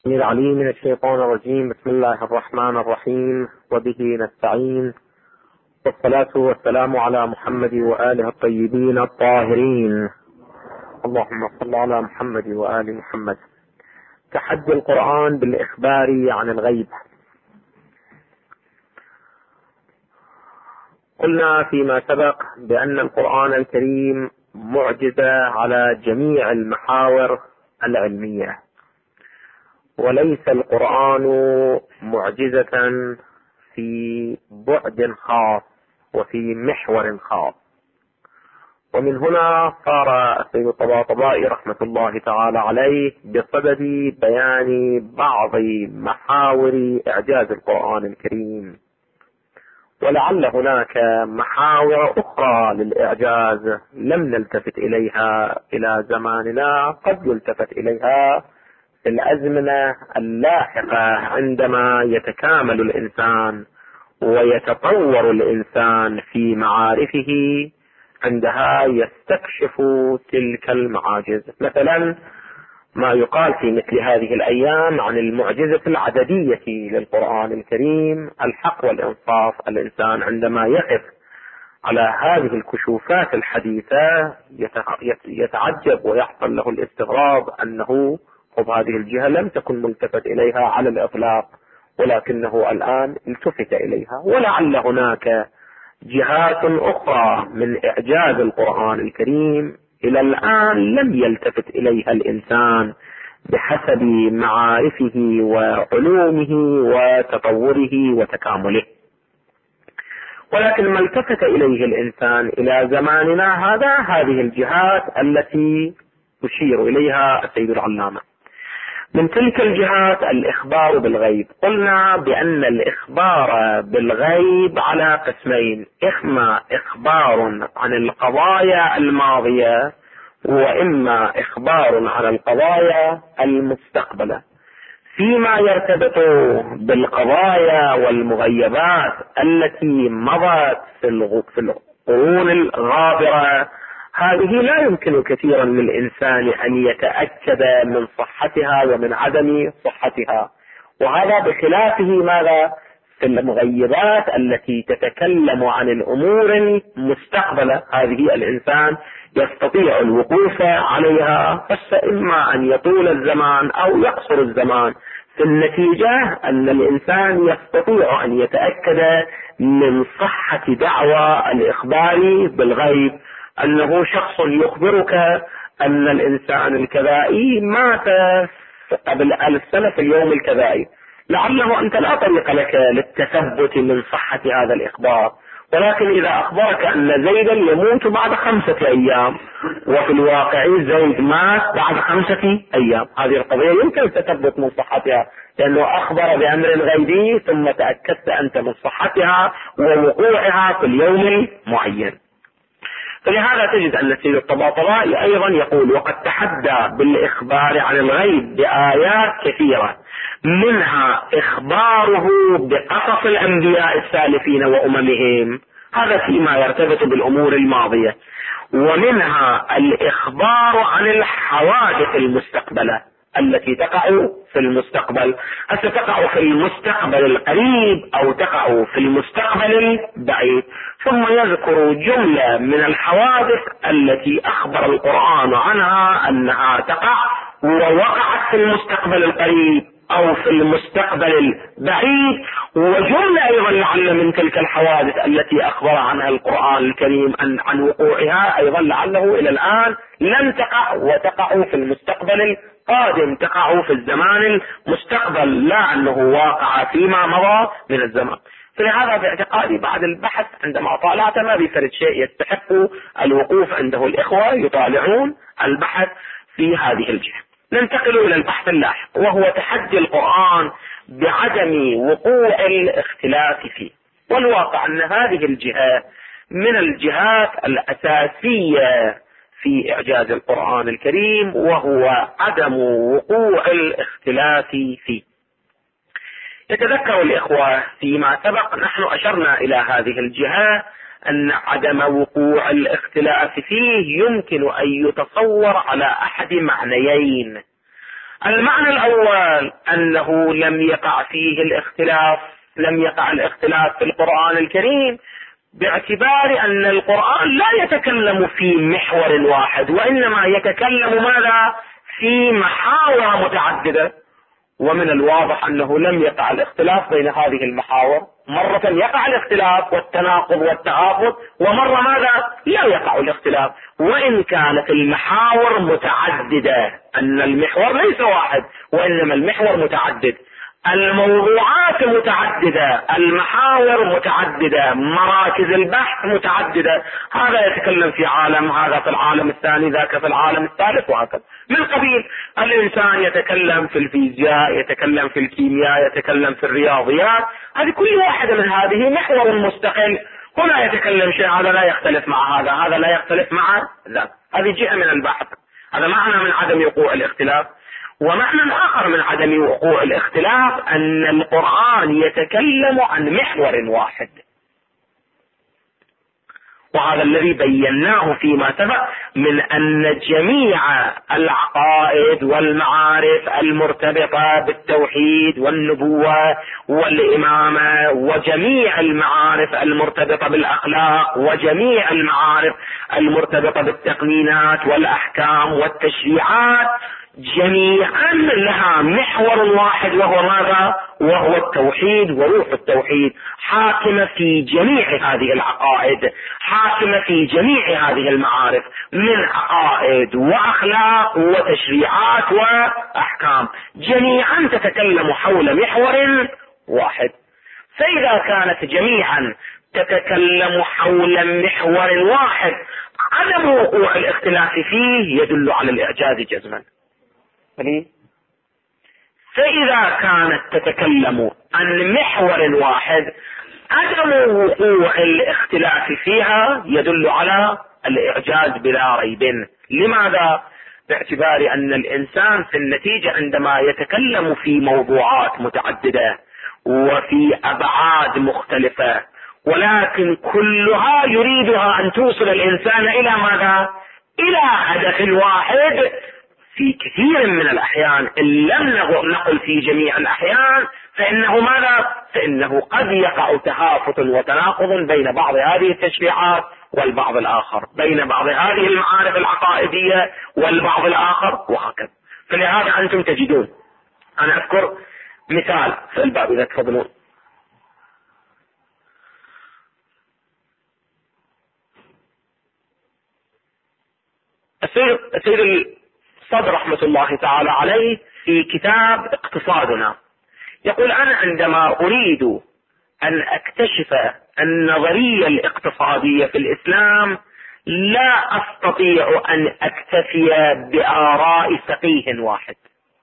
العليم من الشيطان الرجيم. بسم الله الرحمن الرحيم، وبه نستعين، والصلاة والسلام على محمد وآله الطيبين الطاهرين. اللهم صل على محمد وآل محمد. تحدي القرآن بالإخبار عن الغيب. قلنا فيما سبق بأن القرآن الكريم معجزة على جميع المحاور العلمية، وليس القرآن معجزة في بعد خاص وفي محور خاص. ومن هنا صار السيد الطباطبائي رحمة الله تعالى عليه بصدد بيان بعض محاور إعجاز القرآن الكريم، ولعل هناك محاور أخرى للإعجاز لم نلتفت إليها إلى زماننا، قد يلتفت إليها في الأزمنة اللاحقة عندما يتكامل الإنسان ويتطور الإنسان في معارفه، عندها يستكشف تلك المعاجز. مثلا ما يقال في مثل هذه الأيام عن المعجزة العددية للقرآن الكريم، الحق والإنصاف. الإنسان عندما يقف على هذه الكشوفات الحديثة يتعجب ويحصل له الاستغراب أنه هذه الجهة لم تكن ملتفت إليها على الإطلاق، ولكنه الآن التفت إليها. ولعل هناك جهات أخرى من إعجاز القرآن الكريم إلى الآن لم يلتفت إليها الإنسان بحسب معارفه وعلومه وتطوره وتكامله، ولكن ما التفت إليه الإنسان إلى زماننا هذه الجهات التي يشير إليها السيد العلامة. من تلك الجهات الإخبار بالغيب. قلنا بأن الإخبار بالغيب على قسمين: إما إخبار عن القضايا الماضية، وإما إخبار عن القضايا المستقبلة. فيما يرتبط بالقضايا والمغيبات التي مضت في القرون الغابرة، هذه لا يمكن كثيرا للإنسان أن يتأكد من صحتها ومن عدم صحتها، وهذا بخلافه ماذا؟ في المغيبات التي تتكلم عن الأمور المستقبلة، هذه الإنسان يستطيع الوقوف عليها، فإما أن يطول الزمان أو يقصر الزمان. في النتيجة أن الإنسان يستطيع أن يتأكد من صحة دعوى الإخبار بالغيب، أنه شخص يخبرك أن الإنسان الكذائي مات قبل 1000 سنة في اليوم الكذائي. لعله أنت لا طريق لك للتثبت من صحة هذا الإخبار، ولكن إذا أخبرك أن زيدا يموت بعد 5 أيام، وفي الواقع زيد مات بعد 5 أيام، هذه القضية يمكن التثبت من صحتها، لأنه أخبر بأمر غيبي ثم تأكدت أنت من صحتها ووقوعها في اليوم المعين. فلهذا تجد أن السيد الطباطبائي أيضا يقول: وقد تحدى بالإخبار عن الغيب بآيات كثيرة، منها إخباره بقصص الأنبياء السالفين وأممهم، هذا فيما يرتبط بالأمور الماضية، ومنها الإخبار عن الحوادث المستقبلة التي تقع في المستقبل، ستقع في المستقبل القريب أو تقع في المستقبل البعيد. ثم يذكر جملة من الحوادث التي أخبر القرآن عنها أنها تقع ووقعت في المستقبل القريب أو في المستقبل البعيد، وجملة أيضا لعل من تلك الحوادث التي أخبر عنها القرآن الكريم عن وقوعها أيضا لعله إلى الآن لن تقع وتقع في المستقبل القادم، تقع في الزمان المستقبل، لا أنه واقع فيما مضى من الزمان. فلهذا باعتقادي بعد البحث عندما طالعت ما بفرد شيء يستحق الوقوف عنده الإخوة يطالعون البحث في هذه الجهة. ننتقل إلى البحث اللاحق، وهو تحدي القرآن بعدم وقوع الاختلاف فيه. والواقع أن هذه الجهة من الجهات الأساسية في إعجاز القرآن الكريم، وهو عدم وقوع الاختلاف فيه. يتذكر الإخوة فيما سبق نحن أشرنا إلى هذه الجهة أن عدم وقوع الاختلاف فيه يمكن أن يتصور على أحد معنيين: المعنى الأول أنه لم يقع فيه الاختلاف، لم يقع الاختلاف في القرآن الكريم باعتبار أن القرآن لا يتكلم في محور واحد، وإنما يتكلم ماذا؟ في محاور متعددة. ومن الواضح أنه لم يقع الاختلاف بين هذه المحاور، مرة يقع الاختلاف والتناقض والتعارض، ومرة ماذا؟ لا يقع الاختلاف، وإن كانت المحاور متعددة، أن المحور ليس واحد وإنما المحور متعدد، الموضوعات متعددة، المحاور متعددة، مراكز البحث متعددة، هذا يتكلم في عالم، هذا في العالم الثاني، ذاك في العالم الثالث، وهكذا. من قبيل الإنسان يتكلم في الفيزياء، يتكلم في الكيمياء، يتكلم في الرياضيات، هذه كل واحدة من هذه محور مستقل، هنا يتكلم شيء هذا لا يختلف مع هذا، هذا لا يختلف مع ذاك، هذه جهة من البحث، هذا معنى من عدم وقوع الاختلاف. ومعنى آخر من عدم وقوع الاختلاف أن القرآن يتكلم عن محور واحد، وهذا الذي بيناه فيما سبق من أن جميع العقائد والمعارف المرتبطة بالتوحيد والنبوة والإمامة، وجميع المعارف المرتبطة بالأخلاق، وجميع المعارف المرتبطة بالتقنينات والأحكام والتشريعات، جميعا لها محور واحد، وهو ماذا؟ وهو التوحيد وروح التوحيد، حاكمة في جميع هذه العقائد، حاكمة في جميع هذه المعارف من عقائد وأخلاق وتشريعات وأحكام، جميعا تتكلم حول محور واحد. فإذا كانت جميعا تتكلم حول محور واحد، عدم وقوع الاختلاف فيه يدل على الإعجاز جزما. فإذا كانت تتكلم عن محور واحد، عدم وقوع الاختلاف فيها يدل على الإعجاز بلا ريب. لماذا؟ باعتبار أن الإنسان في النتيجة عندما يتكلم في موضوعات متعددة وفي أبعاد مختلفة، ولكن كلها يريدها أن توصل الإنسان إلى ماذا؟ إلى هدف واحد. في كثير من الأحيان، إن لم نقل في جميع الأحيان، فإنه ماذا؟ فإنه قد يقع تهافت وتناقض بين بعض هذه التشريعات والبعض الآخر، بين بعض هذه المعارف العقائدية والبعض الآخر، وهكذا. فلهذا أنتم تجدون، أنا أذكر مثال في الباب إذا تفضلون. السيد الصدر رحمة الله تعالى عليه في كتاب اقتصادنا يقول: أنا عندما أريد أن أكتشف النظرية الاقتصادية في الإسلام لا أستطيع أن أكتفي بآراء فقيه واحد،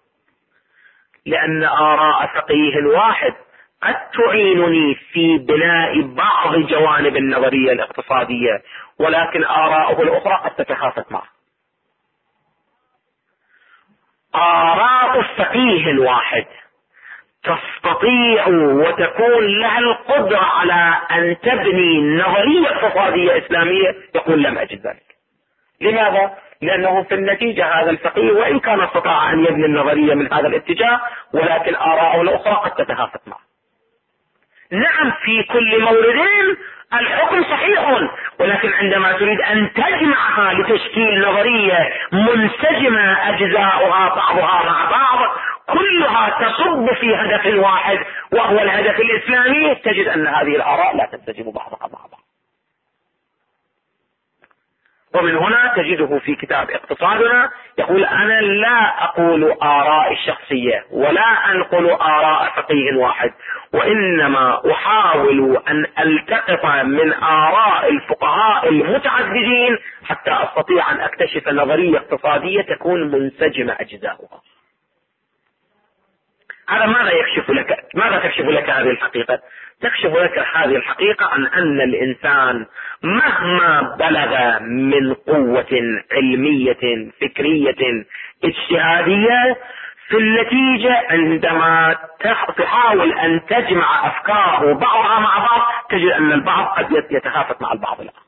لأن آراء فقيه واحد قد تعينني في بناء بعض جوانب النظرية الاقتصادية، ولكن آراءه الأخرى قد تتخافت معه. آراء فقيه واحد تستطيع وتكون لها القدرة على أن تبني نظرية اقتصادية إسلامية، يقول لم أجد ذلك. لماذا؟ لأنه في النتيجة هذا الفقيه وإن كان استطاع أن يبني النظرية من هذا الاتجاه، ولكن آراءه الأخرى قد تتخافت معه. نعم، في كل مورد الحكم صحيح، ولكن عندما تريد أن تجمعها لتشكيل نظرية منسجمة أجزاؤها بعضها مع بعض كلها تصب في هدف واحد وهو الهدف الإسلامي، تجد أن هذه الآراء لا تنسجم بعضها مع بعض. ومن هنا تجده في كتاب اقتصادنا يقول: أنا لا أقول آراء الشخصية ولا أنقل آراء فقيه واحد، وإنما أحاول أن ألتقط من آراء الفقهاء المتعددين حتى أستطيع أن أكتشف نظرية اقتصادية تكون منسجمة أجزاؤها. هذا ماذا يكشف لك؟ ماذا تكشف لك هذه الحقيقة؟ تكشف لك هذه الحقيقة عن أن الإنسان مهما بلغ من قوة علمية فكرية اجتهادية، في النتيجة عندما تحاول أن تجمع أفكاره بعضها مع بعض تجد أن البعض قد يتخافت مع البعض الآخر.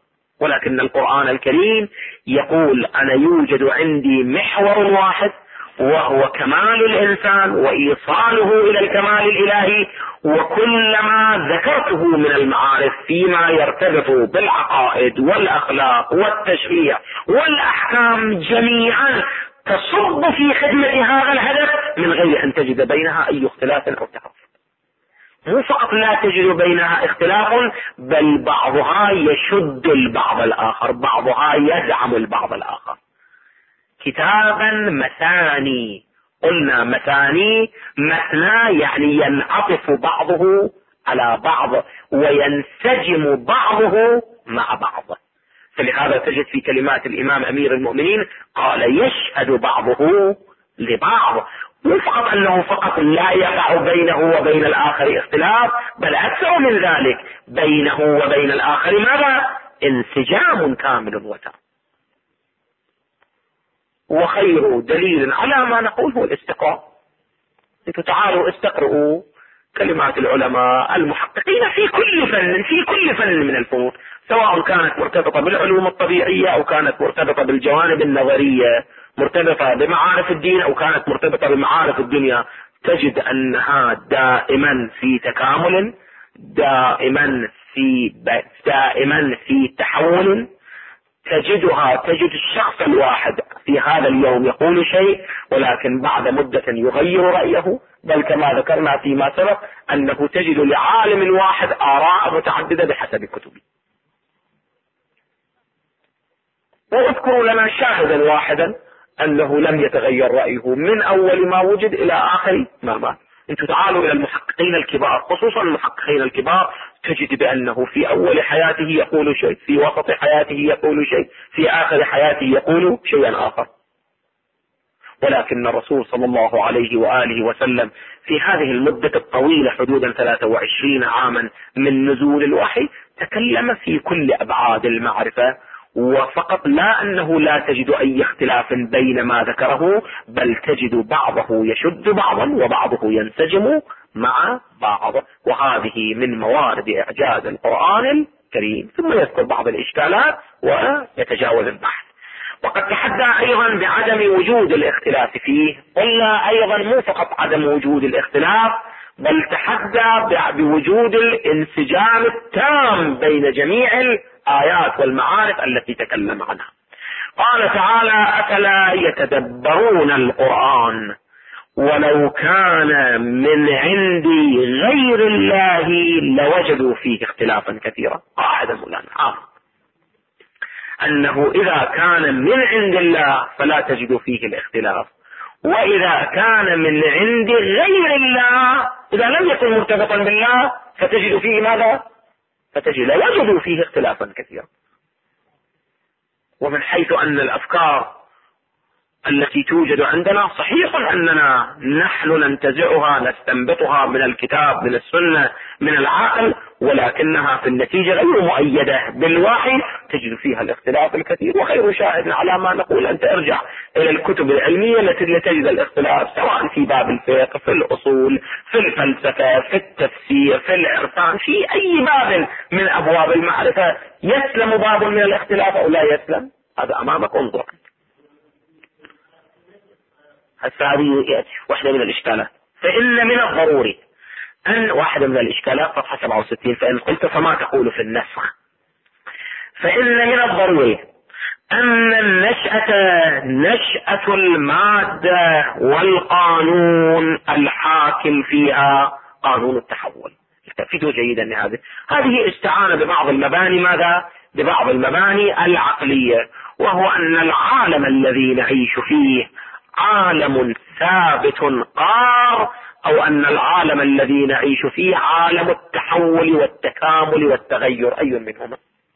ولكن القرآن الكريم يقول: أنا يوجد عندي محور واحد، وهو كمال الإنسان وإيصاله إلى الكمال الإلهي. وكلما ذكرته من المعارف فيما يرتبط بالعقائد والأخلاق والتشريع والأحكام جميعا تصب في خدمة هذا الهدف من غير أن تجد بينها أي اختلاف أو تحفظ. مو فقط لا تجد بينها اختلاف، بل بعضها يشد البعض الآخر، بعضها يدعم البعض الآخر. كتابا مثاني، قلنا مثاني، مثنى يعني ينعطف بعضه على بعض وينسجم بعضه مع بعض. فلهذا تجد في كلمات الإمام أمير المؤمنين قال يشهد بعضه لبعض، مو فقط أنه فقط لا يقع بينه وبين الآخر اختلاف، بل أكثر من ذلك، بينه وبين الآخر ماذا؟ انسجام كامل وتام. وخير دليل على ما نقول هو الاستقراء. انتم تعالوا استقرؤوا كلمات العلماء المحققين في كل فن من الفنون، سواء كانت مرتبطة بالعلوم الطبيعية أو كانت مرتبطة بالجوانب النظرية، مرتبطة بمعارف الدين أو كانت مرتبطة بمعارف الدنيا، تجد أنها دائما في تكامل، دائما في تحول. تجد الشخص الواحد في هذا اليوم يقول شيء ولكن بعد مدة يغير رأيه، بل كما ذكرنا فيما سبق أنه تجد لعالم واحد آراء متعددة بحسب كتبه. واذكروا لنا شاهدا واحدا أنه لم يتغير رأيه من أول ما وجد إلى آخر ما مات. انتم تعالوا إلى المحققين الكبار، خصوصا المحققين الكبار، تجد بأنه في أول حياته يقول شيء، في وسط حياته يقول شيء، في آخر حياته يقول شيئا آخر. ولكن الرسول صلى الله عليه وآله وسلم في هذه المدة الطويلة حدودا 23 عاما من نزول الوحي تكلم في كل أبعاد المعرفة، وفقط لا أنه لا تجد أي اختلاف بين ما ذكره، بل تجد بعضه يشد بعضا وبعضه ينسجم مع بعض. وهذه من موارد إعجاز القرآن الكريم. ثم يذكر بعض الإشكالات ويتجاوز البحث. وقد تحدى أيضا بعدم وجود الاختلاف فيه. قلنا أيضا مو فقط عدم وجود الاختلاف، بل تحدى بوجود الانسجام التام بين جميع الآيات والمعارف التي تكلم عنها. قال تعالى أفلا يتدبرون القرآن ولو كان من عند غير الله لوجدوا فيه اختلافا كثيرا. قاعدة مولانا أنه إذا كان من عند الله فلا تجد فيه الاختلاف، وإذا كان من عند غير الله إذا لم يكن مرتبطا بالله فتجد فيه ماذا؟ فتجد وجدوا فيه اختلافا كثيرا. ومن حيث أن الأفكار التي توجد عندنا صحيح أننا نحن ننتزعها نستنبطها من الكتاب من السنة من العقل، ولكنها في النتيجة غير مؤيدة بالوحي، تجد فيها الاختلاف الكثير. وخير شاهد على ما نقول أنت ارجع إلى الكتب العلمية التي تجد الاختلاف، سواء في باب الفقه، في الأصول، في الفلسفة، في التفسير، في العرفان، في أي باب من أبواب المعرفة. يسلم باب من الاختلاف أو لا يسلم؟ هذا أمامك، انظر. هذه واحدة من الإشكالات. فإن من الضروري أن واحدة من الإشكالات صفحة 67 فإن قلت فما تقول في النسخ. فإن من الضروري أن نشأة المادة والقانون الحاكم فيها قانون التحول. التفيدوا جيدا هذه استعانة ببعض المباني ماذا؟ ببعض المباني العقلية، وهو أن العالم الذي نعيش فيه عالم ثابت قار، أو أن العالم الذي نعيش فيه عالم التحول والتكامل والتغير، أي منهما؟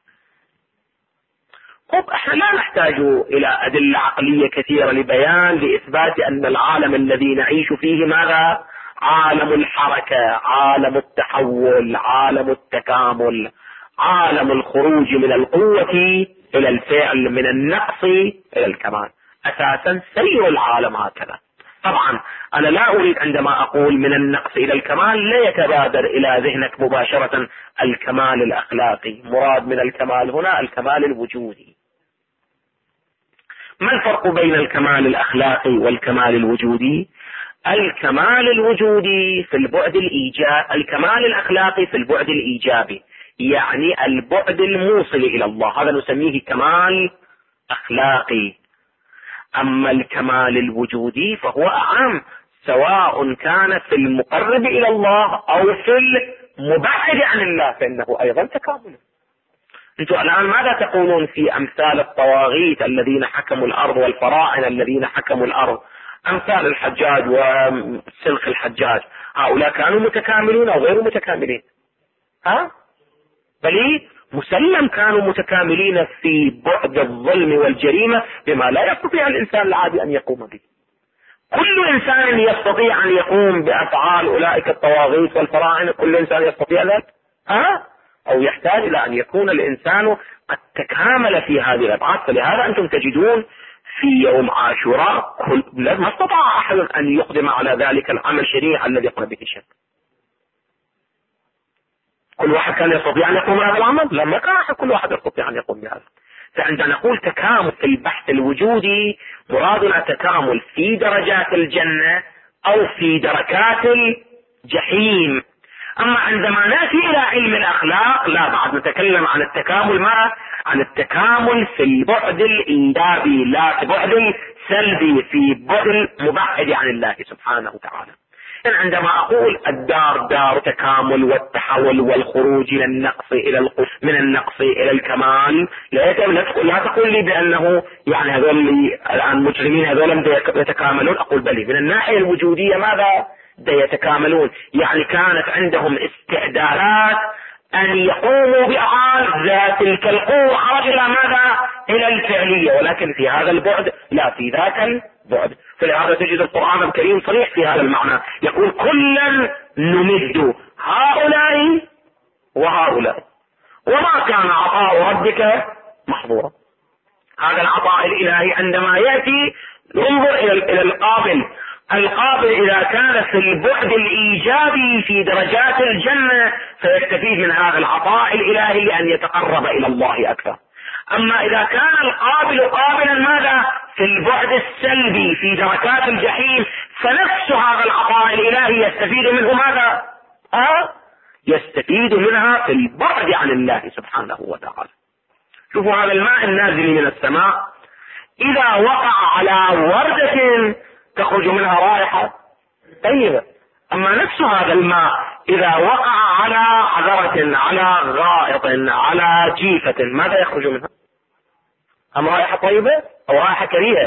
احنا لا نحتاج إلى أدلة عقلية كثيرة لإثبات أن العالم الذي نعيش فيه ماذا؟ عالم الحركة، عالم التحول، عالم التكامل، عالم الخروج من القوة إلى الفعل، من النقص إلى الكمال. أساسا سير العالم هكذا. طبعا أنا لا أريد عندما أقول من النقص إلى الكمال لا يتبادر إلى ذهنك مباشرة الكمال الأخلاقي. مراد من الكمال هنا الكمال الوجودي. ما الفرق بين الكمال الأخلاقي والكمال الوجودي؟ الكمال الوجودي في البعد الإيجابي، الكمال الأخلاقي في البعد الإيجابي، يعني البعد الموصل إلى الله، هذا نسميه كمال أخلاقي. أما الكمال الوجودي فهو أعم، سواء كان في المقرب إلى الله أو في المبعد عن الله، فإنه أيضا تكامل. أنتم الآن ماذا تقولون في أمثال الطواغيت الذين حكموا الأرض والفراعنة الذين حكموا الأرض، أمثال الحجاج وسلخ الحجاج، هؤلاء كانوا متكاملين أو غير متكاملين؟ بل مسلم كانوا متكاملين في بعد الظلم والجريمة بما لا يستطيع الإنسان العادي أن يقوم به. كل إنسان يستطيع أن يقوم بأفعال أولئك الطواغيت والفراعنة، كل إنسان يستطيع ذلك، أو يحتاج إلى أن يكون الإنسان قد تكامل في هذه الأبعاد. فلهذا أنتم تجدون في يوم عاشوراء ما استطاع أحد أن يقدم على ذلك العمل الشريع الذي قام به الشرك. كل واحد كان يستطيع أن يقوم بهذا العمل؟ لما كان كل واحد يستطيع أن يقوم بهذا. فعندما نقول تكامل في البحث الوجودي مرادنا تكامل في درجات الجنة أو في دركات الجحيم. أما عندما نأتي إلى علم الأخلاق لا، بعد نتكلم عن التكامل عن التكامل في البعد الإيجابي، لا في بعد السلبي، في بعد المبعد عن الله سبحانه وتعالى. عندما أقول الدار دار تكامل والتحول والخروج من النقص إلى الكمال، لا تقول لي بأنه يعني هذول الآن مجرمين هذول يتكاملون. أقول بلي من الناحية الوجودية ماذا يتكاملون؟ يعني كانت عندهم استعدادات أن يقوموا بأفعال ذات تلك القوة، خرج إلى ماذا؟ إلى الفعلية، ولكن في هذا البعد لا في ذاك البعد. فلهذا تجد القرآن الكريم صريح في هذا المعنى، يقول كلا نمد هؤلاء وهؤلاء وما كان عطاء ربك محظورا. هذا العطاء الإلهي عندما يأتي انظر إلى القابل إذا كان في البعد الإيجابي في درجات الجنة فيستفيد من هذا العطاء الإلهي لأن يتقرب إلى الله أكثر. أما إذا كان القابل قابلا ماذا؟ في البعد السلبي في دركات الجحيم، فنفس هذا العطاء الإلهي يستفيد منه ماذا؟ يستفيد منها في البعد عن الله سبحانه وتعالى. شوفوا هذا الماء النازل من السماء إذا وقع على وردة تخرج منها رائحة طيبة، أما نفس هذا الماء إذا وقع على عذرة، على غائط، على جيفة، ماذا يخرج منها؟ أم رائحة طيبة أو رائحة كريهة؟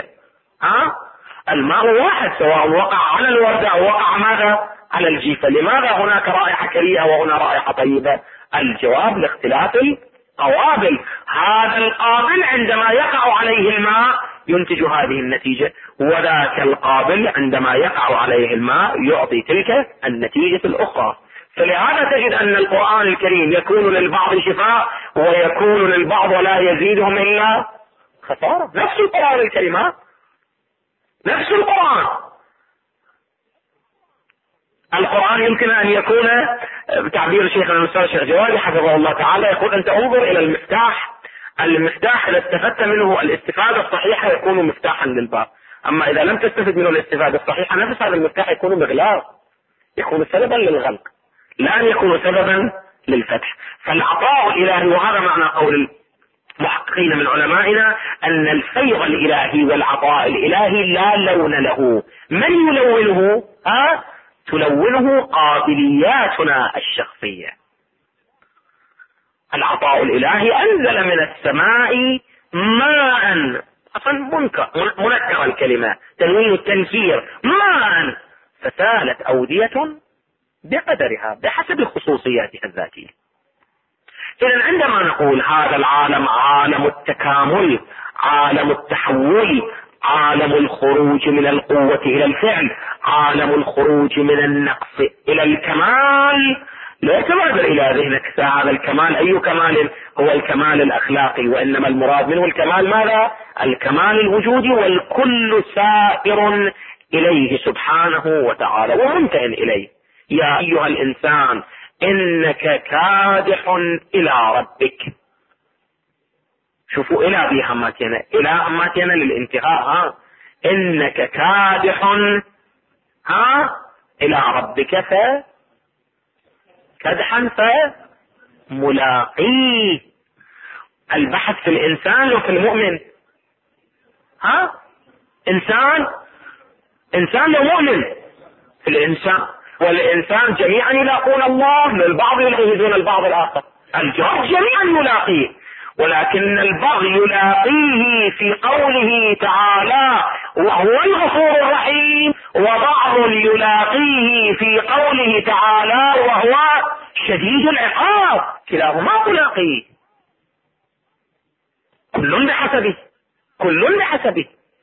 الماء واحد سواء وقع على الوردة أو وقع ماذا؟ على الجيفة. لماذا هناك رائحة كريهة وهنا رائحة طيبة؟ الجواب لاختلاف القوابل. هذا القابل عندما يقع عليه الماء ينتج هذه النتيجة، وذاك القابل عندما يقع عليه الماء يعطي تلك النتيجة الأخرى. فلهذا تجد أن القرآن الكريم يكون للبعض شفاء ويكون للبعض ولا يزيدهم إلا خسارة. نفس القرآن الكريم، نفس القرآن يمكن أن يكون بتعبير شيخنا الأستاذ الشيخ جوادي حفظه الله تعالى يقول أنت انظر إلى المفتاح إذا استفدت منه الاستفادة الصحيحة يكون مفتاحا للباب، أما إذا لم تستفد منه الاستفادة الصحيحة نفس هذا المفتاح يكون مغلاق، يكون سببا للغلق لا أن يكون سببا للفتح. فالعطاء الإلهي، وهذا معنى قول المحققين من علمائنا أن الفيض الإلهي والعطاء الإلهي لا لون له. من يلونه؟ تلونه قابلياتنا الشخصية. العطاء الإلهي أنزل من السماء ماء، أصلا منكر الكلمة تنوين التنكير، ماء فسالت أودية بقدرها بحسب خصوصياتها الذاتية. إذن عندما نقول هذا العالم عالم التكامل، عالم التحول، عالم الخروج من القوة إلى الفعل، عالم الخروج من النقص إلى الكمال، لا يتبادر إلى ذهنك هذا الكمال أي كمال؟ هو الكمال الأخلاقي، وإنما المراد منه الكمال ماذا؟ الكمال الوجودي، والكل سائر إليه سبحانه وتعالى ومنتهٍ إليه. يا أيها الإنسان إنك كادح إلى ربك. شوفوا إلى بها ماتينا، إلى ماتينا للانتهاء. إنك كادح إلى ربك كدحا فملاقيه. البحث في الإنسان وفي المؤمن. إنسان لو مؤمن في الإنسان، والإنسان جميعا يلاقون الله، للبعض يلغي البعض الآخر. الجواب جميعا يلاقيه، ولكن البعض يلاقيه في قوله تعالى وهو الغفور الرحيم، وبعض يلاقيه في قوله تعالى وهو شديد العقاب. كلاهما ملاقيه، كل بحسبه.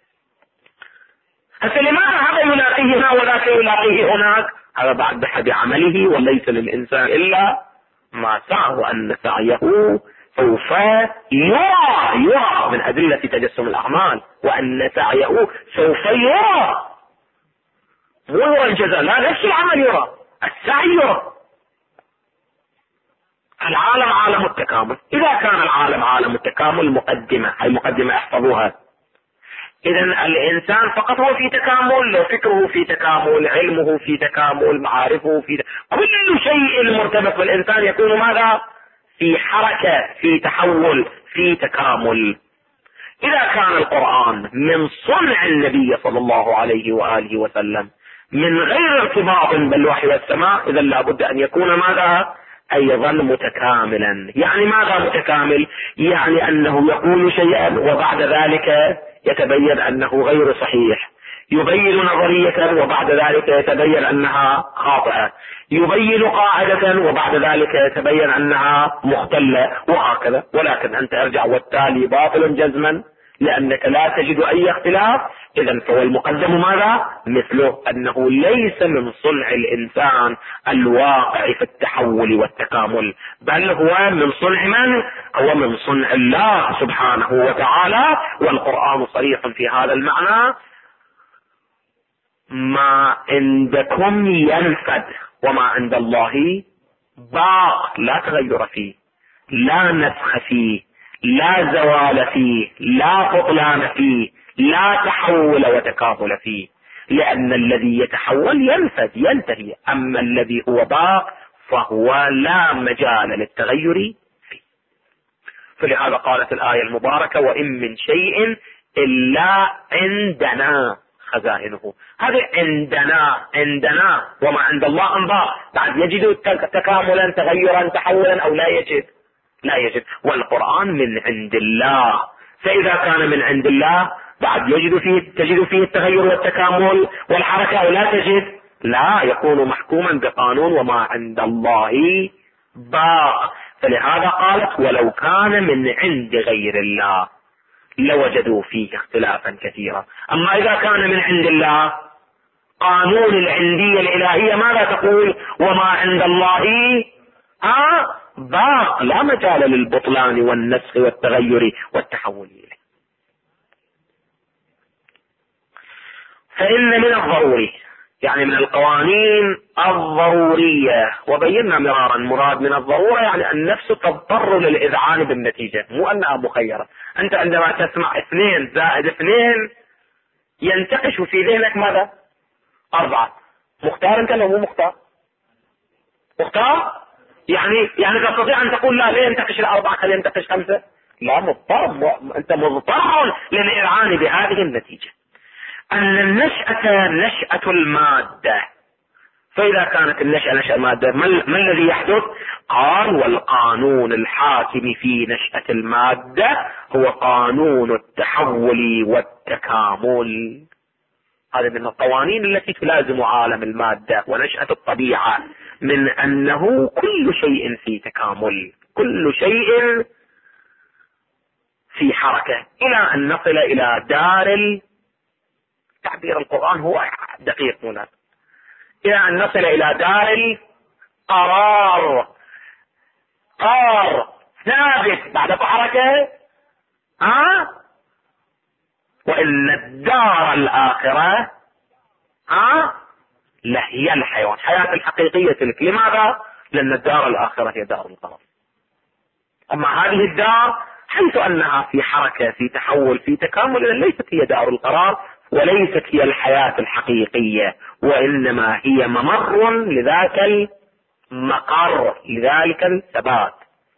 فلماذا هذا يلاقيه هنا وذاك يلاقيه هناك؟ هذا بعد بحسب عمله، وليس للإنسان إلا ما سعى، وأن سعيه سوف يرى من أدلة تجسم الأعمال، وأن سعيه سوف يرى، مو يرى الجزاء، لا، نفس العمل يرى، السعي يرى. العالم عالم التكامل. إذا كان العالم عالم التكامل، مقدمة احفظوها. إذا الإنسان فقط هو في تكامل، لو فكره في تكامل، علمه في تكامل، معارفه في كل شيء مرتبط بالإنسان يكون ماذا؟ في حركة، في تحول، في تكامل. إذا كان القرآن من صنع النبي صلى الله عليه وآله وسلم من غير ارتباط بالوحي والسماء، إذا لابد أن يكون ماذا؟ أيضا متكاملا. يعني ماذا متكامل؟ يعني أنه يقول شيئا وبعد ذلك يتبين أنه غير صحيح، يبين نظرية وبعد ذلك يتبين أنها خاطئة، يبين قاعدة وبعد ذلك يتبين أنها مختلة، وهكذا. ولكن أنت ارجع والتالي باطل جزما، لأنك لا تجد أي اختلاف. إذا فهو المقدم ماذا؟ مثله، أنه ليس من صنع الإنسان الواقع في التحول والتكامل، بل هو من صنع من؟ هو من صنع الله سبحانه وتعالى. والقرآن صريح في هذا المعنى: ما عندكم ينفد وما عند الله باق. لا تغير فيه، لا نسخ فيه، لا زوال فيه، لا بطلان فيه، لا تحول وتكامل فيه، لأن الذي يتحول ينفد ينتهي، أما الذي هو باق فهو لا مجال للتغير فيه. فلهذا قالت الآية المباركة: وإن من شيء إلا عندنا خزائنه. هذا عندنا وما عند الله أنباء. بعد يجد تكاملا، تغيرا، تحولا، أو لا يجد. والقرآن من عند الله، فإذا كان من عند الله بعد تجد فيه التغير والتكامل والحركة، أو لا تجد، لا، يكون محكوما بقانون وما عند الله باق. فلهذا قالت: ولو كان من عند غير الله لوجدوا فيه اختلافا كثيرا. أما إذا كان من عند الله، قانون العندية الإلهية ماذا تقول؟ وما عند الله باق، لا مجال للبطلان والنسخ والتغير والتحول إليه. فإن من الضروري، يعني من القوانين الضرورية، وبينا مرارا مراد من الضرورة يعني النفس تضطر للإذعان بالنتيجة، مو أنها مخيرة. أنت عندما تسمع 2 زائد 2 ينتقش في ذهنك ماذا؟ 4. مختار أنت لو مو مختار؟ يعني تستطيع أن تقول لا، ليه ينتقش 4 خليه ينتقش 5؟ لا، مضطر، أنت مضطر للإذعان بهذه النتيجة، أن النشأة نشأة المادة. فإذا كانت النشأة نشأة المادة، ما الذي يحدث؟ قال: والقانون الحاكم في نشأة المادة هو قانون التحول والتكامل. هذا من القوانين التي تلازم عالم المادة ونشأة الطبيعة، من أنه كل شيء في تكامل، كل شيء في حركة، إلى أن نصل إلى دار تعبير القرآن هو دقيق هنا، إلى أن نصل إلى دار القرار، قرار ثابت بعد حركة. وإن الدار الآخرة لهي الحيوان، حياة الحقيقية تلك. لماذا؟ لأن الدار الآخرة هي دار القرار. أما هذه الدار حيث أنها في حركة، في تحول، في تكامل، ليست هي دار القرار وليست هي الحياة الحقيقية، وإنما هي ممر لذاك المقر، لذلك الثبات.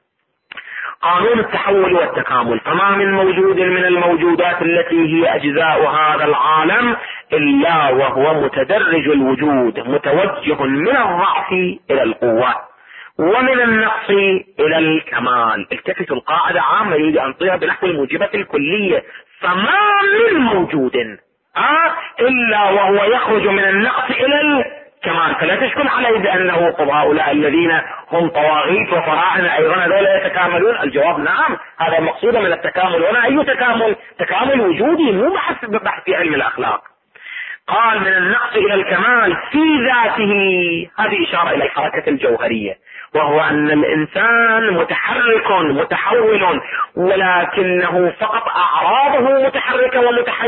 قانون التحول والتكامل، فما من موجود من الموجودات التي هي أجزاء هذا العالم إلا وهو متدرج الوجود، متوجه من الضعف إلى القوة ومن النقص إلى الكمال. التفتوا، القاعدة عامة يريد أن تصيغ بنحو الموجبة الكلية، فما من موجود إلا وهو يخرج من النقص إلى الكمال. فلا تشكل عليه بأنه هؤلاء الذين هم طواغيت وفراعنة أيضا هذول يتكاملون. الجواب نعم، هذا المقصود من التكامل هنا. أي تكامل؟ تكامل وجودي، مو بحث في علم الأخلاق. قال من النقص إلى الكمال في ذاته، هذه إشارة إلى الحركة الجوهرية، وهو أن الإنسان متحرك متحول، ولكنه فقط أعراضه متحركة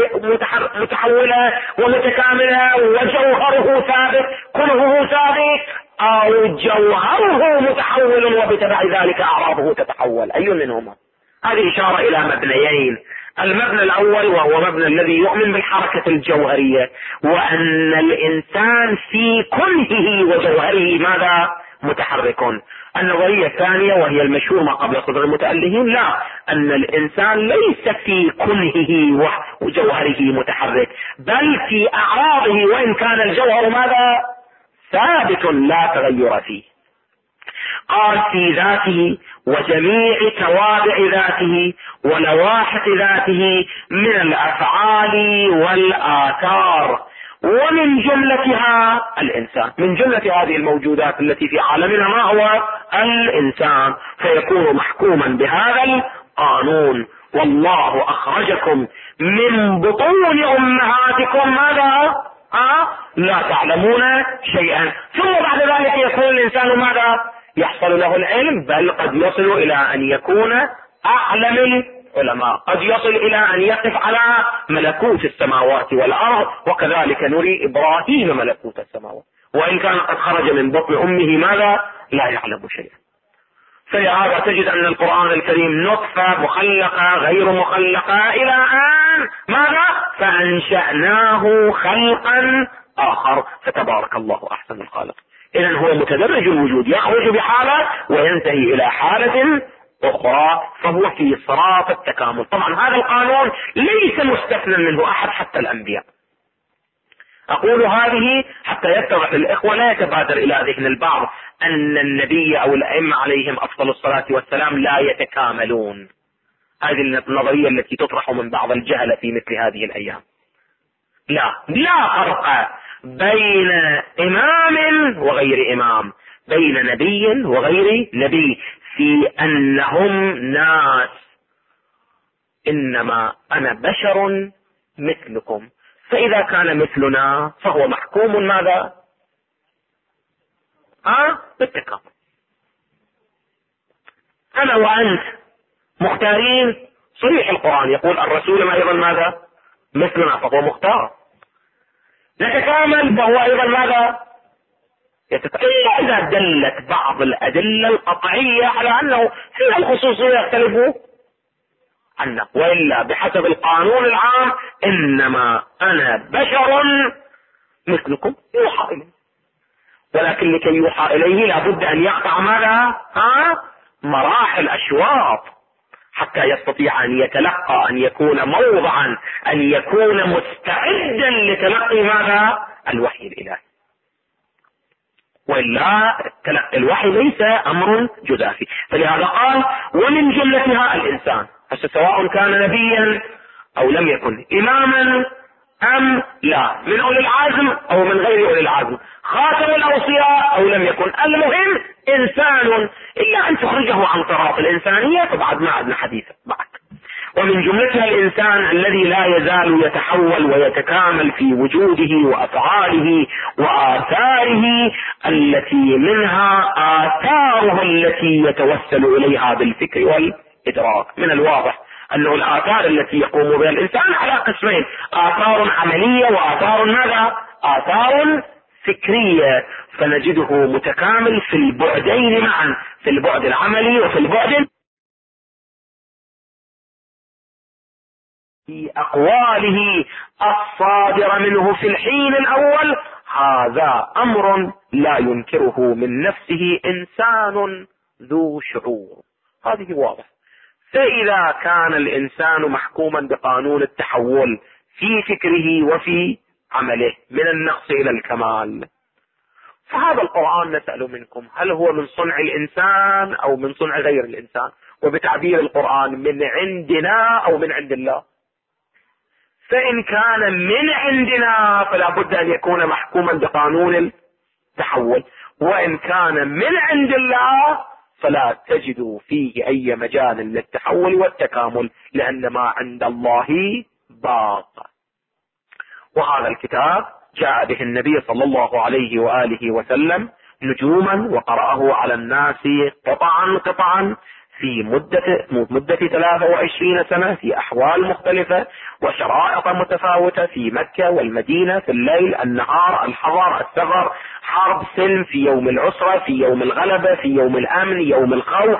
ومتحولة ومتكاملة، وجوهره ثابت، كلهه ثابت، أو جوهره متحول وبتبع ذلك أعراضه تتحول. أي منهما؟ هذه إشارة إلى مبنيين. المبنى الأول وهو مبنى الذي يؤمن بالحركة الجوهرية، وأن الإنسان في كنهه وجوهره ماذا؟ متحرك. النظرية الثانية وهي المشهور ما قبل صدر المتألهين، لا، أن الإنسان ليس في كنهه وجوهره متحرك، بل في أعراضه، وإن كان الجوهر ماذا؟ ثابت لا تغير فيه. قال في ذاته وجميع توابع ذاته ولواحق ذاته من الأفعال والآثار، ومن جملتها الإنسان. من جملة هذه الموجودات التي في عالمنا ما هو؟ الإنسان. فيكون محكوما بهذا القانون: والله أخرجكم من بطون أمهاتكم ماذا؟ لا تعلمون شيئا. ثم بعد ذلك يكون الإنسان ماذا؟ يحصل له العلم، بل قد يصل إلى أن يكون أعلم العلماء، قد يصل إلى أن يقف على ملكوت السماوات والأرض. وكذلك نري إبراهيم ملكوت السماوات، وإن كان قد خرج من بطن أمه ماذا؟ لا يعلم شيئا. فلهذا تجد أن القرآن الكريم نطفة مخلقة غير مخلقة إلى أن ماذا؟ فأنشأناه خلقا آخر، فتبارك الله أحسن الخالق. إذن هو متدرج الوجود، يخرج بحالة وينتهي إلى حالة أخرى، فهو في صراط التكامل. طبعا هذا القانون ليس مستثنى منه أحد حتى الأنبياء. أقول هذه حتى يتضح الإخوة، لا يتبادر إلى ذهن البعض أن النبي أو الأئمة عليهم أفضل الصلاة والسلام لا يتكاملون. هذه النظرية التي تطرح من بعض الجهلة في مثل هذه الأيام. لا فرق بين إمام وغير إمام، بين نبي وغير نبي، في أنهم ناس. إنما أنا بشر مثلكم، فإذا كان مثلنا فهو محكوم ماذا؟ بالتكامل. أنا وأنت مختارين، صريح القرآن يقول الرسول أيضا ماذا؟ مثلنا، فهو مختار. نتكامل فهو أيضا ماذا؟ إلا إذا دلت بعض الأدلة القطعية على أنه في الخصوصية يختلفوا عنه، وإلا بحسب القانون العام إنما أنا بشر مثلكم يوحى إليه. ولكن لكي يوحى إليه لابد أن يقطع ماذا؟ مراحل أشواط حتى يستطيع أن يتلقى، أن يكون موضعا، أن يكون مستعدا لتلقي ماذا؟ الوحي الإلهي. وإلا تلقي الوحي ليس أمر جزافي. فلهذا قال ومن جملتها الإنسان، سواء كان نبيا أو لم يكن، إماما أم لا، من أولي العزم أو من غير أولي العزم، خاتم الأوصياء أو لم يكن، المهم إنسان، إلا أن تخرجه عن طراط الإنسانية فبعد ما عدنا حديثا بعد. ومن جملتها الإنسان الذي لا يزال يتحول ويتكامل في وجوده وأفعاله وآثاره، التي منها آثاره التي يتوسل إليها بالفكر والإدراك. من الواضح أنه الآثار التي يقوم بها الإنسان على قسمين: آثار عملية وآثار ماذا؟ آثار فكرية. فنجده متكامل في البعدين معا، في البعد العملي وفي البعد في أقواله الصادرة منه في الحين الأول، هذا أمر لا ينكره من نفسه إنسان ذو شعور. هذه واضح. فإذا كان الإنسان محكوما بقانون التحول في فكره وفي عمله من النقص إلى الكمال، فهذا القرآن نسأل منكم هل هو من صنع الإنسان أو من صنع غير الإنسان؟ وبتعبير القرآن من عندنا أو من عند الله. فإن كان من عندنا فلا بد أن يكون محكوما بقانون التحول، وإن كان من عند الله فلا تجدوا فيه أي مجال للتحول والتكامل، لأن ما عند الله باق. وهذا الكتاب جاء به النبي صلى الله عليه وآله وسلم نجوما، وقرأه على الناس قطعا قطعا في مدة 23 سنة في أحوال مختلفة وشرائط متفاوتة في مكة والمدينة، في الليل النهار الحضر السفر حرب سلم، في يوم العسرة في يوم الغلبة في يوم الأمن يوم الخوف،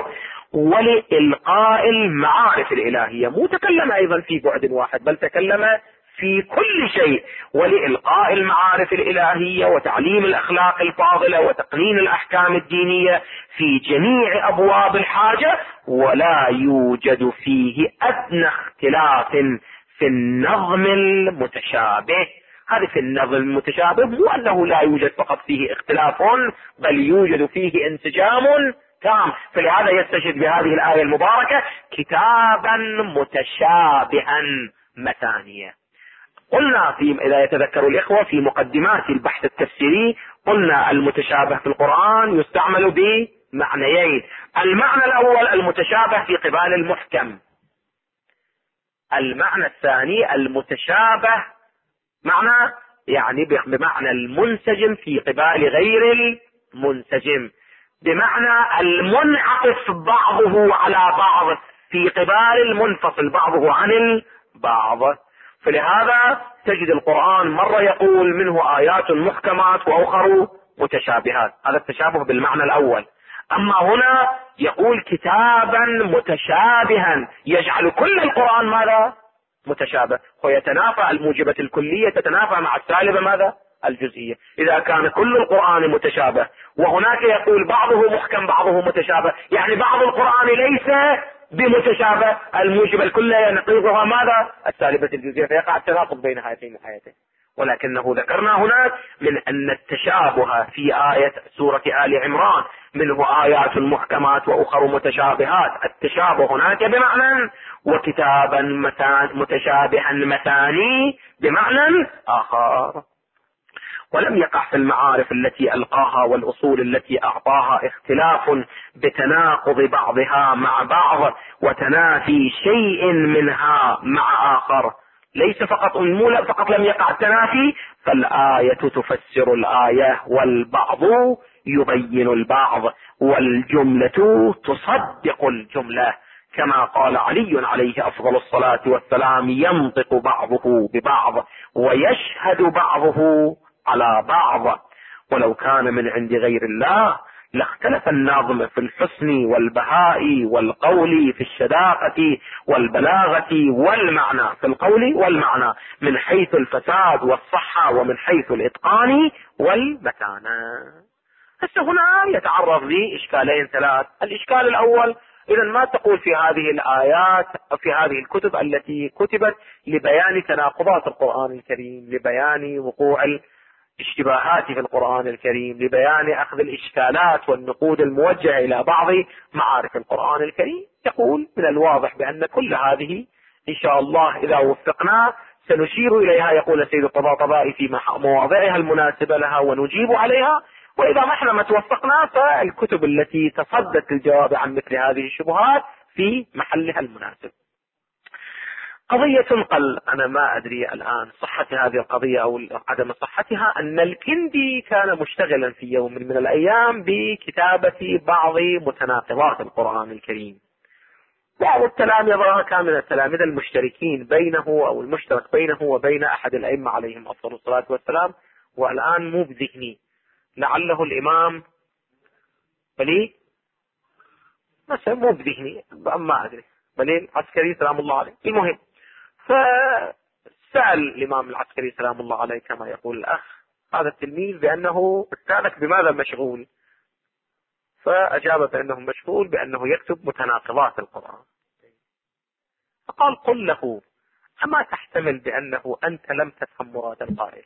ولإلقاء المعارف الإلهية. مو تكلم أيضا في بعد واحد بل تكلم في كل شيء، ولإلقاء المعارف الإلهية وتعليم الأخلاق الفاضلة وتقنين الأحكام الدينية في جميع أبواب الحاجة، ولا يوجد فيه أدنى اختلاف في النظم المتشابه. هذا في النظم المتشابه مو أنه لا يوجد فقط فيه اختلاف، بل يوجد فيه انسجام تام. فلهذا يستشهد بهذه الآية المباركة كتابا متشابها مثانية. قلنا إذا يتذكر الإخوة في مقدمات البحث التفسيري، قلنا المتشابه في القرآن يستعمل بمعنيين. المعنى الأول المتشابه في قبال المحكم، المعنى الثاني المتشابه معنى يعني بمعنى المنسجم في قبال غير المنسجم، بمعنى المنعطف بعضه على بعض في قبال المنفصل بعضه عن البعض. فلهذا تجد القرآن مرة يقول منه آيات محكمات وأخر متشابهات، هذا التشابه بالمعنى الأول. أما هنا يقول كتابا متشابها، يجعل كل القرآن ماذا؟ متشابه، ويتنافى الموجبة الكلية تتنافى مع السالبة ماذا؟ الجزئية. إذا كان كل القرآن متشابه وهناك يقول بعضه محكم بعضه متشابه، يعني بعض القرآن ليس بمتشابه، الموجبة الكلية نقيضها ماذا؟ السالبة الجزئية، فيقع التناقض بين هاتين الآيتين. ولكنه ذكرنا هناك من أن التشابه في آية سورة آل عمران منه آيات محكمات وأخر متشابهات، التشابه هناك بمعنى، وكتابا متشابها مثاني بمعنى آخر. ولم يقع في المعارف التي ألقاها والأصول التي أعطاها اختلاف بتناقض بعضها مع بعض وتنافي شيء منها مع آخر. ليس فقط لم يقع التنافي، فالآية تفسر الآية، والبعض يبين البعض، والجملة تصدق الجملة، كما قال علي عليه أفضل الصلاة والسلام: ينطق بعضه ببعض ويشهد بعضه على بعض. ولو كان من عند غير الله لاختلف النظم في الحسن والبهاء والقول، في الشداقة والبلاغة والمعنى، في القول والمعنى من حيث الفساد والصحة ومن حيث الإتقان والمتانة. هسه هنا يتعرض لي إشكالين ثلاث. الإشكال الأول: إذا ما تقول في هذه الآيات في هذه الكتب التي كتبت لبيان تناقضات القرآن الكريم، لبيان وقوع الاشتباهات في القرآن الكريم، لبيان أخذ الإشكالات والنقود الموجهة إلى بعض معارف القرآن الكريم، يقول من الواضح بأن كل هذه إن شاء الله إذا وفقنا سنشير إليها، يقول السيد الطباطبائي، في مواضعها المناسبة لها ونجيب عليها. وإذا ما احنا ما توفقنا فالكتب التي تصدت للجواب عن مثل هذه الشبهات في محلها المناسب. قضية تنقل، أنا ما أدري الآن صحة هذه القضية أو عدم صحتها، أن الكندي كان مشتغلا في يوم من الأيام بكتابة بعض متناقضات القرآن الكريم. بعض التلاميذ كان من التلاميذ المشتركين بينه أو المشترك بينه وبين أحد الأئمة عليهم أفضل الصلاة والسلام، والآن مو بذهني، لعله الإمام بلي مثلا، مو بذهني ما أدري، بلي عسكري سلام الله عليه. المهم، فسأل الإمام العسكري سلام الله عليه كما يقول الأخ هذا التلميذ بأنه أستاذك بماذا مشغول؟ فأجاب بأنه مشغول بأنه يكتب متناقضات القرآن. فقال قل له أما تحتمل بأنه أنت لم تفهم مراد القائل؟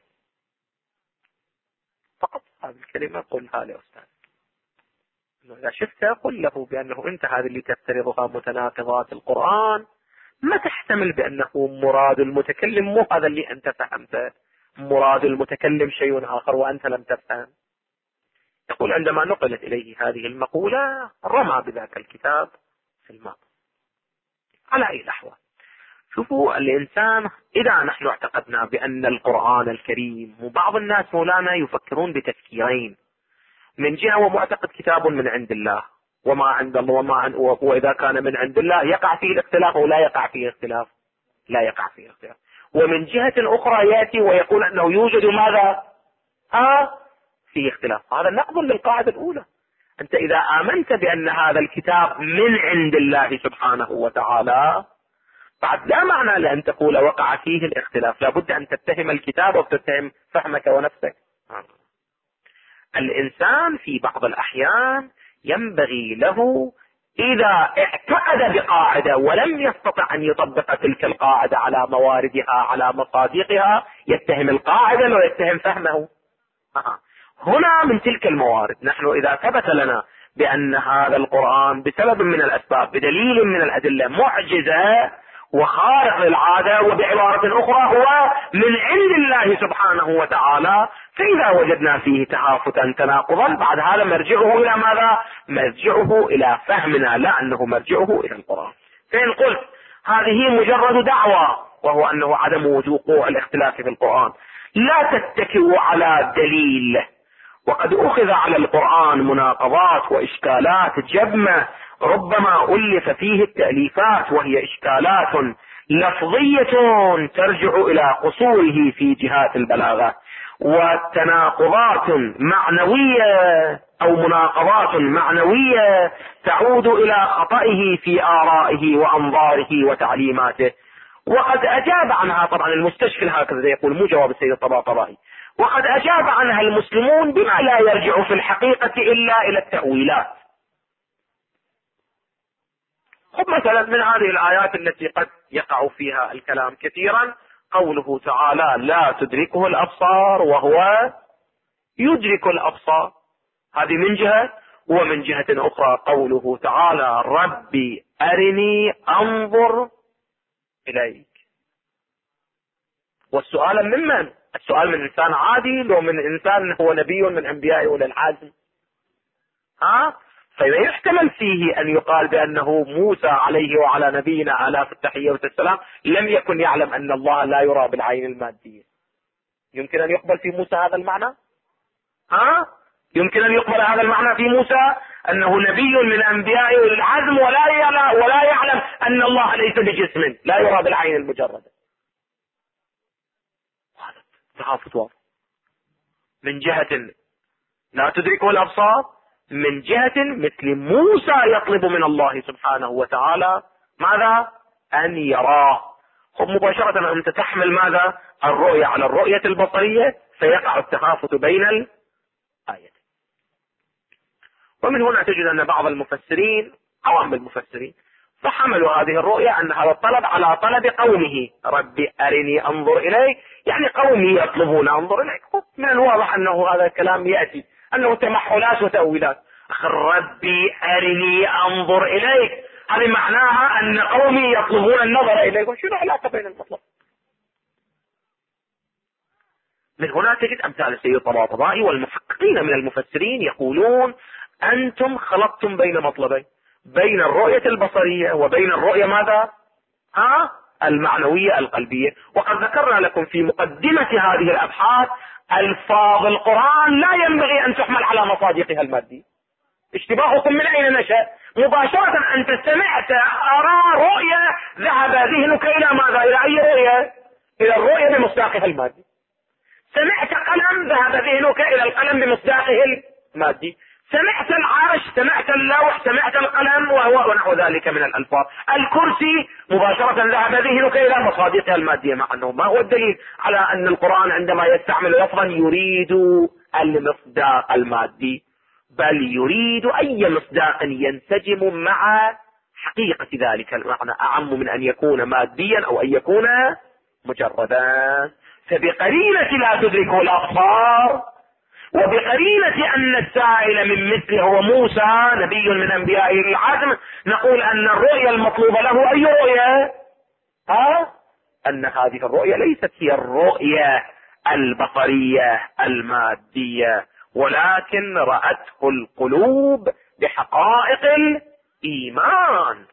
فقط هذه الكلمة قلها لأستاذ، إذا شفت قل له بأنه أنت هذه اللي تفترضها متناقضات القرآن ما تحتمل بأنه مراد المتكلم مو هذا اللي أنت فهمته، مراد المتكلم شيء آخر وأنت لم تفهم. يقول عندما نقلت إليه هذه المقولة رمى بذاك الكتاب في الماء. على أي الأحوال شوفوا الإنسان إذا نحن اعتقدنا بأن القرآن الكريم، وبعض الناس مولانا يفكرون بتفكيرين، من جهة ومعتقد كتاب من عند الله وما عند الله وإذا كان من عند الله يقع فيه الاختلاف أو لا يقع فيه اختلاف، لا يقع فيه اختلاف. ومن جهة أخرى يأتي ويقول أنه يوجد ماذا؟ فيه اختلاف. هذا نقض للقاعدة الأولى. أنت إذا آمنت بأن هذا الكتاب من عند الله سبحانه وتعالى بعد لا معنى لأن تقول وقع فيه الاختلاف، لابد أن تتهم الكتاب وتتهم فهمك ونفسك. الإنسان في بعض الأحيان ينبغي له إذا اعتقد بقاعدة ولم يستطع أن يطبق تلك القاعدة على مواردها على مصادقها يتهم القاعدة ويتهم فهمه. هنا من تلك الموارد نحن إذا ثبت لنا بأن هذا القرآن بسبب من الأسباب بدليل من الأدلة معجزة وخارق للعادة وبعبارة أخرى هو من عند الله سبحانه وتعالى، فإذا وجدنا فيه تهافتا تناقضا بعد هذا مرجعه إلى ماذا؟ مرجعه إلى فهمنا، لا أنه مرجعه إلى القرآن. فإن قلت هذه مجرد دعوة وهو أنه عدم وقوع الاختلاف في القرآن، لا تتكئوا على دليل، وقد أخذ على القرآن مناقضات وإشكالات جمة ربما ألف فيه التأليفات، وهي إشكالات لفظية ترجع إلى قصوره في جهات البلاغة، وتناقضات معنوية أو مناقضات معنوية تعود إلى خطئه في آرائه وأنظاره وتعليماته. وقد أجاب عنها طبعا المستشكل هكذا يقول مو جواب السيد الطباطبائي، وقد أجاب عنها المسلمون بما لا يرجع في الحقيقة إلا إلى التأويلات. خذ مثلا من هذه الآيات التي قد يقع فيها الكلام كثيرا قوله تعالى لا تدركه الأبصار وهو يدرك الأبصار، هذه من جهة. ومن جهة أخرى قوله تعالى ربي أرني أنظر إليك. والسؤال ممن؟ السؤال من إنسان عادي لو من إنسان هو نبي من أنبياء أولي العزم؟ فإذا يحتمل فيه أن يقال بأنه موسى عليه وعلى نبينا آلاف التحية والسلام لم يكن يعلم أن الله لا يرى بالعين المادية، يمكن أن يقبل في موسى هذا المعنى؟ يمكن أن يقبل هذا المعنى في موسى أنه نبي من أنبياء أولي العزم ولا يعلم أن الله ليس بجسم لا يرى بالعين المجردة؟ هذا تخافت واضح. من جهة لا تدركه الأبصار، من جهة مثل موسى يطلب من الله سبحانه وتعالى ماذا؟ أن يراه. مباشرة أنت تحمل ماذا؟ الرؤية على الرؤية البصرية فيقع التخافت بين الآيات. ومن هنا تجد أن بعض المفسرين عوام المفسرين فحملوا هذه الرؤية أن هذا الطلب على طلب قومه، ربي أرني أنظر إليك، يعني قومي يطلبون أنظر إليك. من الواضح أنه هذا الكلام يأتي أنه تمحلات وتأويلات. ربي أرني أنظر إليك هذه معناها أن قومي يطلبون النظر إليك، وشنو علاقة بين المطلب؟ من هنا تجد أمثال السيد الطباطبائي والمحققين من المفسرين يقولون أنتم خلطتم بين مطلبين، بين الرؤية البصرية وبين الرؤية ماذا؟ المعنوية القلبية. وقد ذكرنا لكم في مقدمة هذه الأبحاث ألفاظ القرآن لا ينبغي أن تحمل على مصادقها المادية. اشتباهكم من أين نشأ؟ مباشرة أنت سمعت أرى رؤية ذهب ذهنك إلى ماذا؟ إلى أي رؤية؟ إلى الرؤية بمصداقها المادي. سمعت قلم ذهب ذهنك إلى القلم بمصداقه المادي. سمعت العرش، سمعت اللوح، سمعت القلم ونحو ذلك من الألفاظ. الكرسي مباشرة ذهب ذهنك إلى مصادقها المادية، مع أنه ما هو الدليل على أن القرآن عندما يستعمل لفظا يريد المصداق المادي، بل يريد أي مصداق ينسجم مع حقيقة ذلك المعنى، أعم من أن يكون ماديا أو أن يكون مجردا. فبقرينة لا تدركه الأبصار، وبقرينة أن السائل من مثله هو موسى نبي من أنبياء العزم، نقول أن الرؤية المطلوبة له أي رؤية؟ أن هذه الرؤية ليست هي الرؤية البصرية المادية، ولكن رأته القلوب بحقائق الإيمان.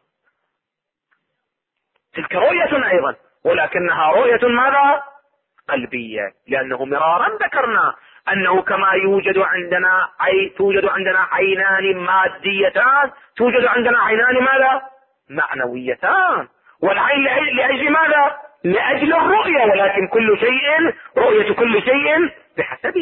تلك رؤية أيضا، ولكنها رؤية ماذا؟ قلبية، لأنه مرارا ذكرنا أنه كما توجد عندنا عينان ماديتان، توجد عندنا عينان ماذا؟ معنويتان. والعين لأجل ماذا؟ لأجل الرؤية، ولكن كل شيء رؤية كل شيء بحسبه.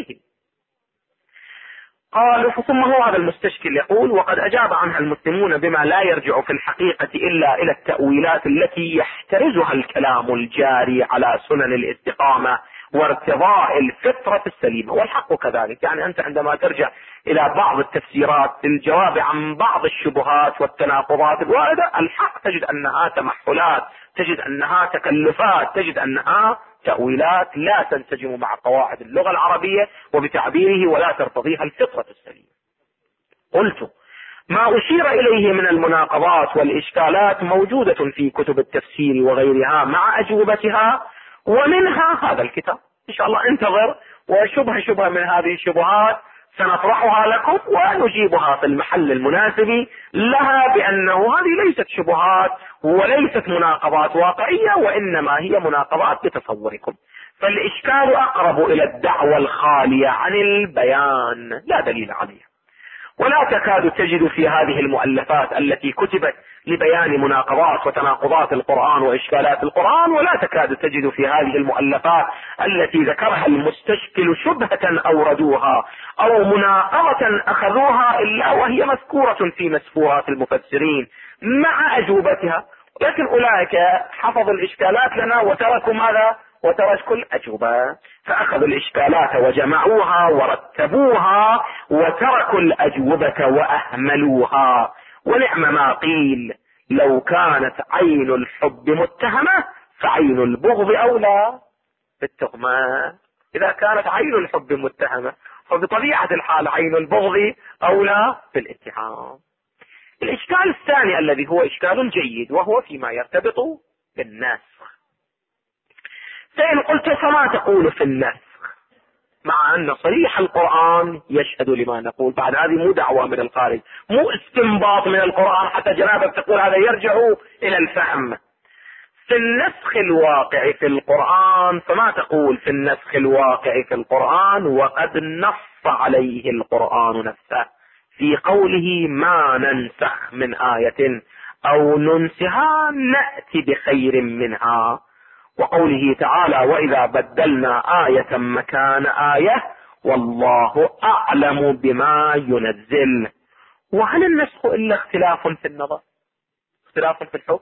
قال ثم هو هذا المستشكل يقول: وقد أجاب عنها المسلمون بما لا يرجع في الحقيقة إلا إلى التأويلات التي يحترزها الكلام الجاري على سنن الاستقامة وارتضاء الفطرة السليمة. والحق كذلك، يعني أنت عندما ترجع إلى بعض التفسيرات في الجواب عن بعض الشبهات والتناقضات الواردة، الحق تجد أنها تمحلات، تجد أنها تكلفات، تجد أنها تأويلات لا تنسجم مع قواعد اللغة العربية وبتعبيره ولا ترتضيها الفطرة السليمة. قلت: ما أشير إليه من المناقضات والإشكالات موجودة في كتب التفسير وغيرها مع أجوبتها، ومنها هذا الكتاب. إن شاء الله انتظر، وشبهة من هذه الشبهات سنطرحها لكم ونجيبها في المحل المناسب لها، بأنه هذه ليست شبهات وليست مناقضات واقعية، وإنما هي مناقضات بتصوركم. فالإشكال أقرب إلى الدعوة الخالية عن البيان لا دليل عليها، ولا تكاد تجد في هذه المؤلفات التي كتبت لبيان مناقضات وتناقضات القرآن وإشكالات القرآن، ولا تكاد تجد في هذه المؤلفات التي ذكرها المستشكل شبهة أوردوها أو مناقضة أخذوها إلا وهي مذكورة في مسفورات المفسرين مع أجوبتها. لكن أولئك حفظوا الإشكالات لنا وتركوا ماذا؟ وتركوا الأجوبة، فأخذوا الإشكالات وجمعوها ورتبوها وتركوا الأجوبة وأهملوها. ونعم ما قيل: لو كانت عين الحب متهمة فعين البغض أولى بالتهمة. إذا كانت عين الحب متهمة فبطبيعة الحال عين البغض أولى بالاتهام. الإشكال الثاني الذي هو إشكال جيد وهو فيما يرتبط بالنسخ. فإن قلت: فما تقول في النسخ؟ مع أن صريح القرآن يشهد لما نقول. بعد هذه مو دعوة من الخارج، مو استنباط من القرآن حتى جنابك تقول هذا يرجع إلى الفهم. في النسخ الواقع في القرآن، فما تقول في النسخ الواقع في القرآن وقد نص عليه القرآن نفسه في قوله: ما ننسخ من آية أو ننسها نأتي بخير منها، وقوله تعالى: وإذا بدلنا آية مكان آية والله أعلم بما ينزل. وهل النسخ إلا اختلاف في النظر، اختلاف في الحكم؟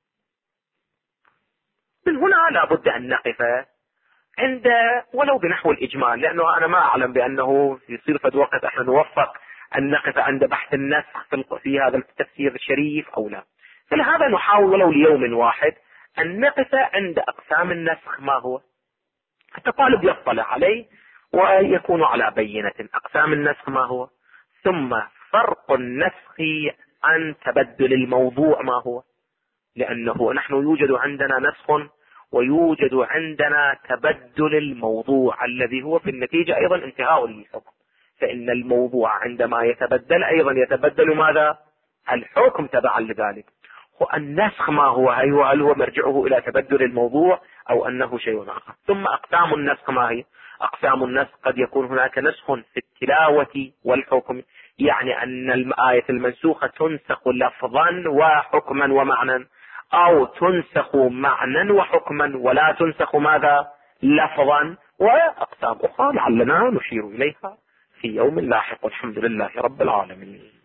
من هنا لا بد أن نقف عند ولو بنحو الإجمال، لأنه أنا ما أعلم بأنه في صرفة وقت احنا نوفق أن نقف عند بحث النسخ في هذا التفسير الشريف أو لا. فلهذا نحاول ولو ليوم واحد أن نقف عند أقسام النسخ ما هو، حتى الطالب يطلع عليه ويكون على بينة. أقسام النسخ ما هو، ثم فرق النسخ عن تبدل الموضوع ما هو، لأنه نحن يوجد عندنا نسخ ويوجد عندنا تبدل الموضوع الذي هو في النتيجة أيضا انتهاء للحكم. فإن الموضوع عندما يتبدل أيضا يتبدل ماذا؟ الحكم تبعا لذلك. النسخ ما هو؟ هل هو مرجعه إلى تبدل الموضوع أو أنه شيء آخر؟ ثم أقسام النسخ ما هي؟ أقسام النسخ قد يكون هناك نسخ في التلاوة والحكم، يعني أن الآية المنسوخة تنسخ لفظا وحكما ومعنى، أو تنسخ معنى وحكما ولا تنسخ ماذا؟ لفظا. وأقسام أخرى لعلنا نشير إليها في يوم لاحق، والحمد لله رب العالمين.